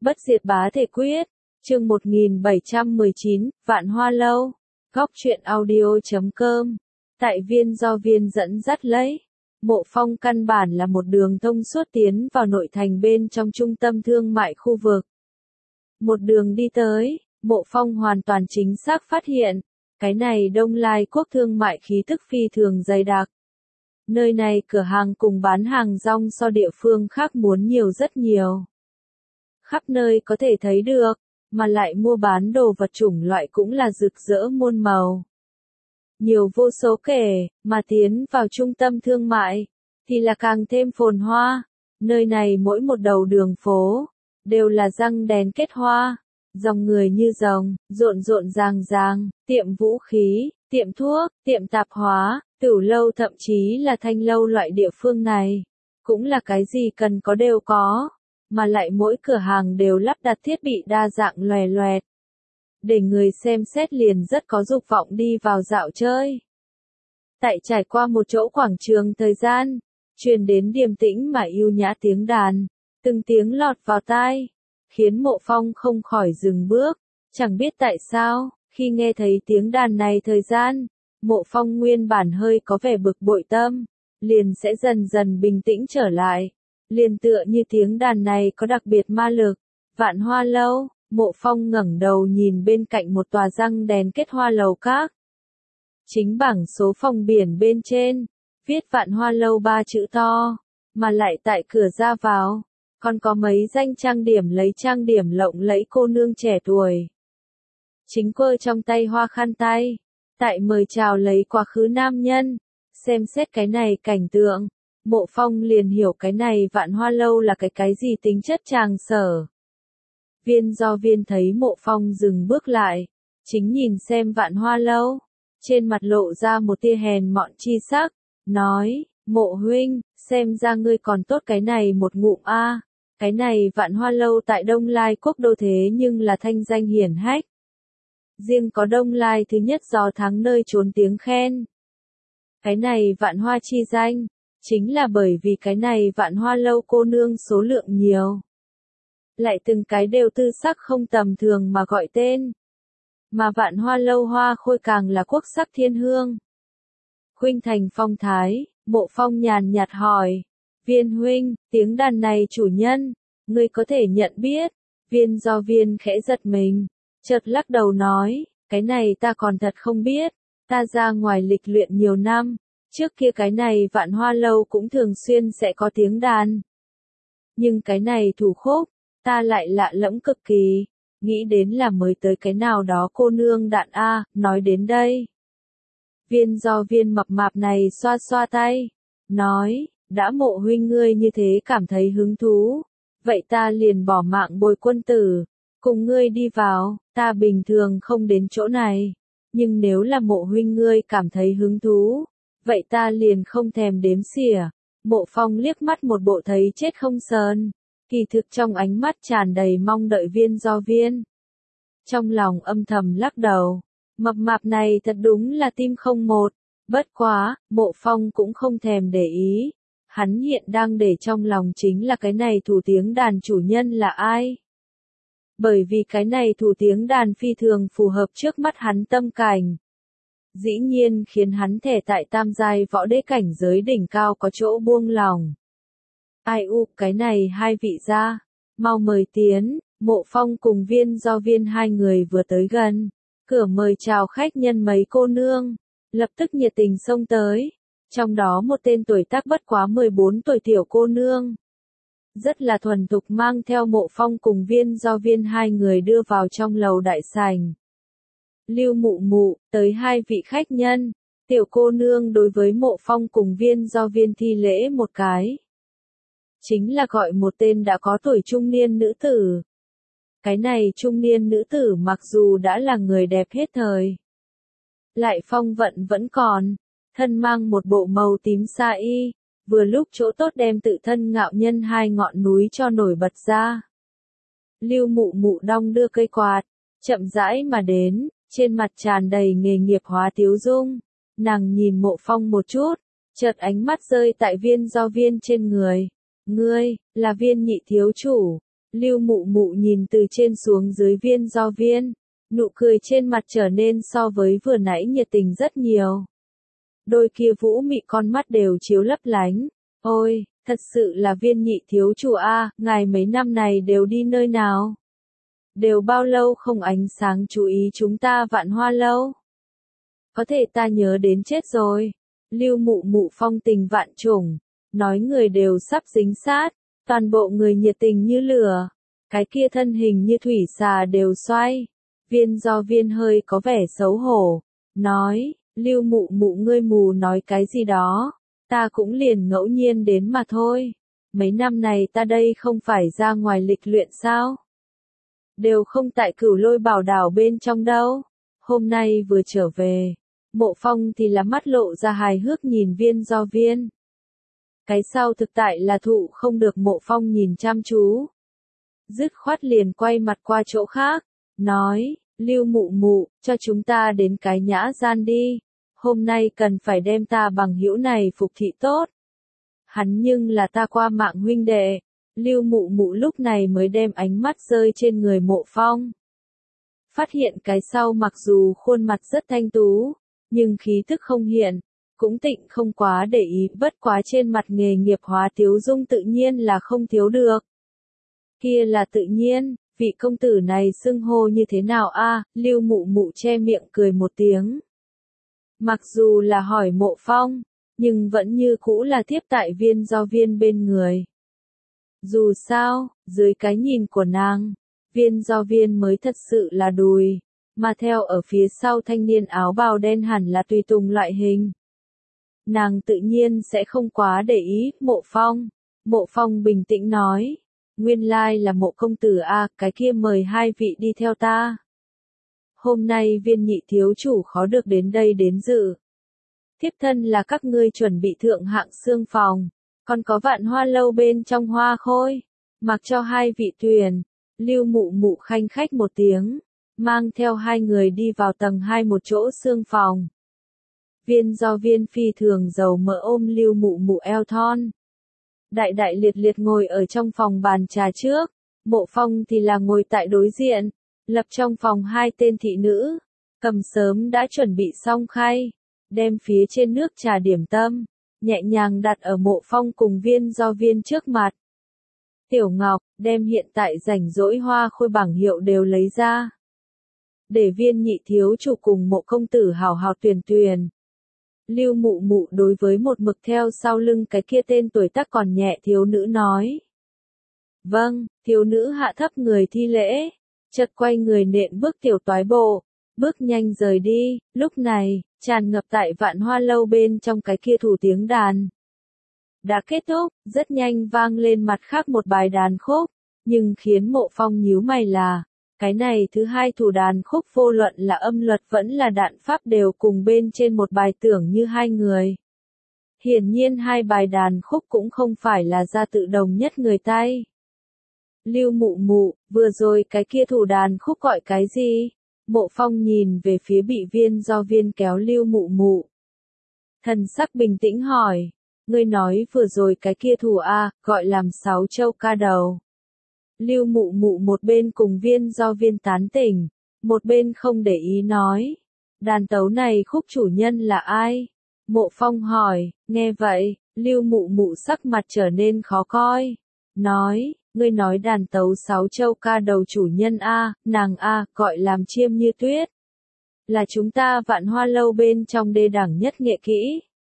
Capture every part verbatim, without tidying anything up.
Bất diệt bá thể quyết, chương một nghìn bảy trăm mười chín, Vạn Hoa Lâu, góc truyện audio chấm com, tại viên do viên dẫn dắt lấy. Mộ Phong căn bản là một đường thông suốt tiến vào nội thành bên trong trung tâm thương mại khu vực. Một đường đi tới, Mộ Phong hoàn toàn chính xác phát hiện, cái này Đông Lai quốc thương mại khí tức phi thường dày đặc. Nơi này cửa hàng cùng bán hàng rong so địa phương khác muốn nhiều rất nhiều. Khắp nơi có thể thấy được, mà lại mua bán đồ vật chủng loại cũng là rực rỡ muôn màu. Nhiều vô số kể, mà tiến vào trung tâm thương mại, thì là càng thêm phồn hoa. Nơi này mỗi một đầu đường phố, đều là răng đèn kết hoa, dòng người như rồng, rộn rộn ràng ràng, tiệm vũ khí, tiệm thuốc, tiệm tạp hóa, tửu lâu thậm chí là thanh lâu loại địa phương này. Cũng là cái gì cần có đều có, mà lại mỗi cửa hàng đều lắp đặt thiết bị đa dạng loè loẹt. Để người xem xét liền rất có dục vọng đi vào dạo chơi. Tại trải qua một chỗ quảng trường thời gian, truyền đến điềm tĩnh mà yêu nhã tiếng đàn, từng tiếng lọt vào tai, khiến Mộ Phong không khỏi dừng bước. Chẳng biết tại sao, khi nghe thấy tiếng đàn này thời gian, Mộ Phong nguyên bản hơi có vẻ bực bội tâm, liền sẽ dần dần bình tĩnh trở lại. Liền tựa như tiếng đàn này có đặc biệt ma lực. Vạn Hoa Lâu, Mộ Phong ngẩng đầu nhìn bên cạnh một tòa răng đèn kết hoa lầu các. Chính bảng số phòng biển bên trên, viết Vạn Hoa Lâu ba chữ to, mà lại tại cửa ra vào, còn có mấy danh trang điểm lấy trang điểm lộng lẫy cô nương trẻ tuổi. Chính quơ trong tay hoa khăn tay, tại mời chào lấy quá khứ nam nhân. Xem xét cái này cảnh tượng, Mộ Phong liền hiểu cái này Vạn Hoa Lâu là cái cái gì tính chất tràng sở. Viên do viên thấy Mộ Phong dừng bước lại, chính nhìn xem Vạn Hoa Lâu, trên mặt lộ ra một tia hèn mọn chi sắc, nói, Mộ huynh, xem ra ngươi còn tốt cái này một ngụm a. Cái này Vạn Hoa Lâu tại Đông Lai quốc đô thế nhưng là thanh danh hiển hách. Riêng có Đông Lai thứ nhất do thắng nơi trốn tiếng khen. Cái này Vạn Hoa chi danh, chính là bởi vì cái này Vạn Hoa Lâu cô nương số lượng nhiều. Lại từng cái đều tư sắc không tầm thường mà gọi tên. Mà Vạn Hoa Lâu hoa khôi càng là quốc sắc thiên hương. Khuynh thành phong thái, Mộ Phong nhàn nhạt hỏi. Viên huynh, tiếng đàn này chủ nhân, ngươi có thể nhận biết. Viên do viên khẽ giật mình, chợt lắc đầu nói, cái này ta còn thật không biết. Ta ra ngoài lịch luyện nhiều năm, trước kia cái này Vạn Hoa Lâu cũng thường xuyên sẽ có tiếng đàn. Nhưng cái này thủ khúc, ta lại lạ lẫm cực kỳ, nghĩ đến là mới tới cái nào đó cô nương đạn a. Nói đến đây, viên do viên mập mạp này xoa xoa tay, nói, đã Mộ huynh ngươi như thế cảm thấy hứng thú, vậy ta liền bỏ mạng bồi quân tử, cùng ngươi đi vào. Ta bình thường không đến chỗ này, nhưng nếu là Mộ huynh ngươi cảm thấy hứng thú, vậy ta liền không thèm đếm xỉa. Mộ Phong liếc mắt một bộ thấy chết không sờn, kỳ thực trong ánh mắt tràn đầy mong đợi viên do viên. Trong lòng âm thầm lắc đầu, mập mạp này thật đúng là tim không một. Bất quá, Mộ Phong cũng không thèm để ý, hắn hiện đang để trong lòng chính là cái này thủ tiếng đàn chủ nhân là ai. Bởi vì cái này thủ tiếng đàn phi thường phù hợp trước mắt hắn tâm cảnh. Dĩ nhiên khiến hắn thể tại tam giai võ đế cảnh giới đỉnh cao có chỗ buông lòng. Ai u, cái này hai vị gia, mau mời tiến. Mộ Phong cùng viên do viên hai người vừa tới gần, cửa mời chào khách nhân mấy cô nương, lập tức nhiệt tình xông tới. Trong đó một tên tuổi tác bất quá mười bốn tuổi tiểu cô nương, rất là thuần thục mang theo Mộ Phong cùng viên do viên hai người đưa vào trong lầu đại sảnh. Lưu mụ mụ, tới hai vị khách nhân. Tiểu cô nương đối với Mộ Phong cùng viên do viên thi lễ một cái. Chính là gọi một tên đã có tuổi trung niên nữ tử. Cái này trung niên nữ tử mặc dù đã là người đẹp hết thời, lại phong vận vẫn còn, thân mang một bộ màu tím sa y, vừa lúc chỗ tốt đem tự thân ngạo nhân hai ngọn núi cho nổi bật ra. Lưu mụ mụ đong đưa cây quạt, chậm rãi mà đến, trên mặt tràn đầy nghề nghiệp hóa tiếu dung. Nàng nhìn Mộ Phong một chút, chợt ánh mắt rơi tại viên do viên trên người. Ngươi, là viên nhị thiếu chủ. Lưu Mụ Mụ nhìn từ trên xuống dưới Viên Do Viên, nụ cười trên mặt trở nên so với vừa nãy nhiệt tình rất nhiều. Đôi kia vũ mị con mắt đều chiếu lấp lánh. Ôi, thật sự là Viên nhị thiếu chủ a, ngài mấy năm này đều đi nơi nào? Đều bao lâu không ánh sáng chú ý chúng ta Vạn Hoa lâu? Có thể ta nhớ đến chết rồi. Lưu Mụ Mụ phong tình vạn trùng, nói người đều sắp dính sát, toàn bộ người nhiệt tình như lửa, cái kia thân hình như thủy xà đều xoay. Viên Do Viên hơi có vẻ xấu hổ, nói, Lưu Mụ Mụ ngươi mù nói cái gì đó, ta cũng liền ngẫu nhiên đến mà thôi. Mấy năm này ta đây không phải ra ngoài lịch luyện sao? Đều không tại Cửu Lôi Bảo đảo bên trong đâu. Hôm nay vừa trở về, Mộ Phong thì là mắt lộ ra hài hước nhìn Viên Do Viên. Cái sau thực tại là thụ không được Mộ Phong nhìn chăm chú. Dứt khoát liền quay mặt qua chỗ khác, nói, Lưu Mụ Mụ, cho chúng ta đến cái nhã gian đi. Hôm nay cần phải đem ta bằng hữu này phục thị tốt. Hắn nhưng là ta qua mạng huynh đệ. Lưu Mụ Mụ lúc này mới đem ánh mắt rơi trên người Mộ Phong. Phát hiện cái sau mặc dù khuôn mặt rất thanh tú, nhưng khí thức không hiện, cũng tịnh không quá để ý, bất quá trên mặt nghề nghiệp hóa tiếu dung tự nhiên là không thiếu được. Kia là tự nhiên, vị công tử này xưng hô như thế nào a? Lưu Mụ Mụ che miệng cười một tiếng. Mặc dù là hỏi Mộ Phong, nhưng vẫn như cũ là tiếp tại Viên Do Viên bên người. Dù sao, dưới cái nhìn của nàng, Viên Do Viên mới thật sự là đùi, mà theo ở phía sau thanh niên áo bào đen hẳn là tùy tùng loại hình. Nàng tự nhiên sẽ không quá để ý. Mộ Phong. Mộ Phong bình tĩnh nói, nguyên lai là Mộ công tử a, cái kia mời hai vị đi theo ta. Hôm nay Viên nhị thiếu chủ khó được đến đây đến dự. Thiếp thân là các ngươi chuẩn bị thượng hạng xương phòng, còn có Vạn Hoa lâu bên trong hoa khôi, mặc cho hai vị tuyển. Lưu Mụ Mụ khanh khách một tiếng, mang theo hai người đi vào tầng hai một chỗ xương phòng. Viên Do Viên phi thường dầu mỡ ôm Lưu Mụ Mụ eo thon. Đại đại liệt liệt ngồi ở trong phòng bàn trà trước, Mộ Phong thì là ngồi tại đối diện, lập trong phòng hai tên thị nữ, cầm sớm đã chuẩn bị xong khay, đem phía trên nước trà điểm tâm, nhẹ nhàng đặt ở Mộ Phong cùng Viên Do Viên trước mặt. Tiểu Ngọc, đem hiện tại rảnh rỗi hoa khôi bảng hiệu đều lấy ra. Để Viên nhị thiếu chủ cùng Mộ công tử hào hào tuyển tuyển. Lưu Mụ Mụ đối với một mực theo sau lưng cái kia tên tuổi tác còn nhẹ thiếu nữ nói. Vâng, thiếu nữ hạ thấp người thi lễ, chợt quay người nện bước tiểu toái bộ, bước nhanh rời đi. Lúc này, tràn ngập tại Vạn Hoa lâu bên trong cái kia thủ tiếng đàn đã kết thúc, rất nhanh vang lên mặt khác một bài đàn khúc, nhưng khiến Mộ Phong nhíu mày là, cái này thứ hai thủ đàn khúc vô luận là âm luật vẫn là đạn pháp đều cùng bên trên một bài tưởng như hai người. Hiển nhiên hai bài đàn khúc cũng không phải là ra tự đồng nhất người tay. Lưu Mụ Mụ, vừa rồi cái kia thủ đàn khúc gọi cái gì? Mộ Phong nhìn về phía bị Viên Do Viên kéo Lưu Mụ Mụ. Thần sắc bình tĩnh hỏi, ngươi nói vừa rồi cái kia thủ A, gọi làm sáu châu ca đầu. Lưu Mụ Mụ một bên cùng Viên Do Viên tán tỉnh, một bên không để ý nói. Đàn tấu này khúc chủ nhân là ai? Mộ Phong hỏi, nghe vậy, Lưu Mụ Mụ sắc mặt trở nên khó coi. Nói, ngươi nói đàn tấu sáu châu ca đầu chủ nhân A, nàng A, gọi làm Chiêm Như Tuyết. Là chúng ta Vạn Hoa lâu bên trong đê đẳng nhất nghệ kỹ.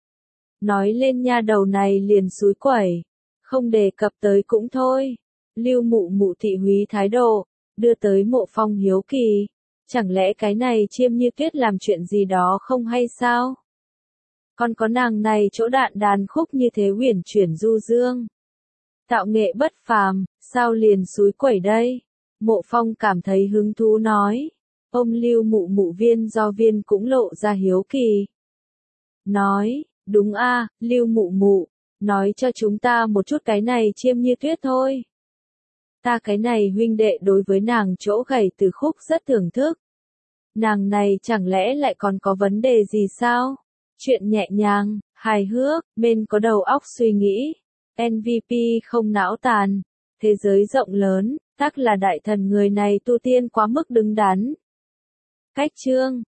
Nói lên nha đầu này liền xúi quẩy, không đề cập tới cũng thôi. Lưu Mụ Mụ thị húy thái độ, đưa tới Mộ Phong hiếu kỳ. Chẳng lẽ cái này Chiêm Như Tuyết làm chuyện gì đó không hay sao? Còn có nàng này chỗ đạn đàn khúc như thế huyền chuyển du dương. Tạo nghệ bất phàm, sao liền xúi quẩy đây? Mộ Phong cảm thấy hứng thú nói. Ông Lưu Mụ Mụ Viên Do Viên cũng lộ ra hiếu kỳ. Nói, đúng a, Lưu Mụ Mụ, nói cho chúng ta một chút cái này Chiêm Như Tuyết thôi. Ta cái này huynh đệ đối với nàng chỗ gảy từ khúc rất thưởng thức. Nàng này chẳng lẽ lại còn có vấn đề gì sao? Chuyện nhẹ nhàng, hài hước, bên có đầu óc suy nghĩ. em vê pê không não tàn. thế giới rộng lớn, tắc là đại thần người này tu tiên quá mức đứng đắn. Cách chương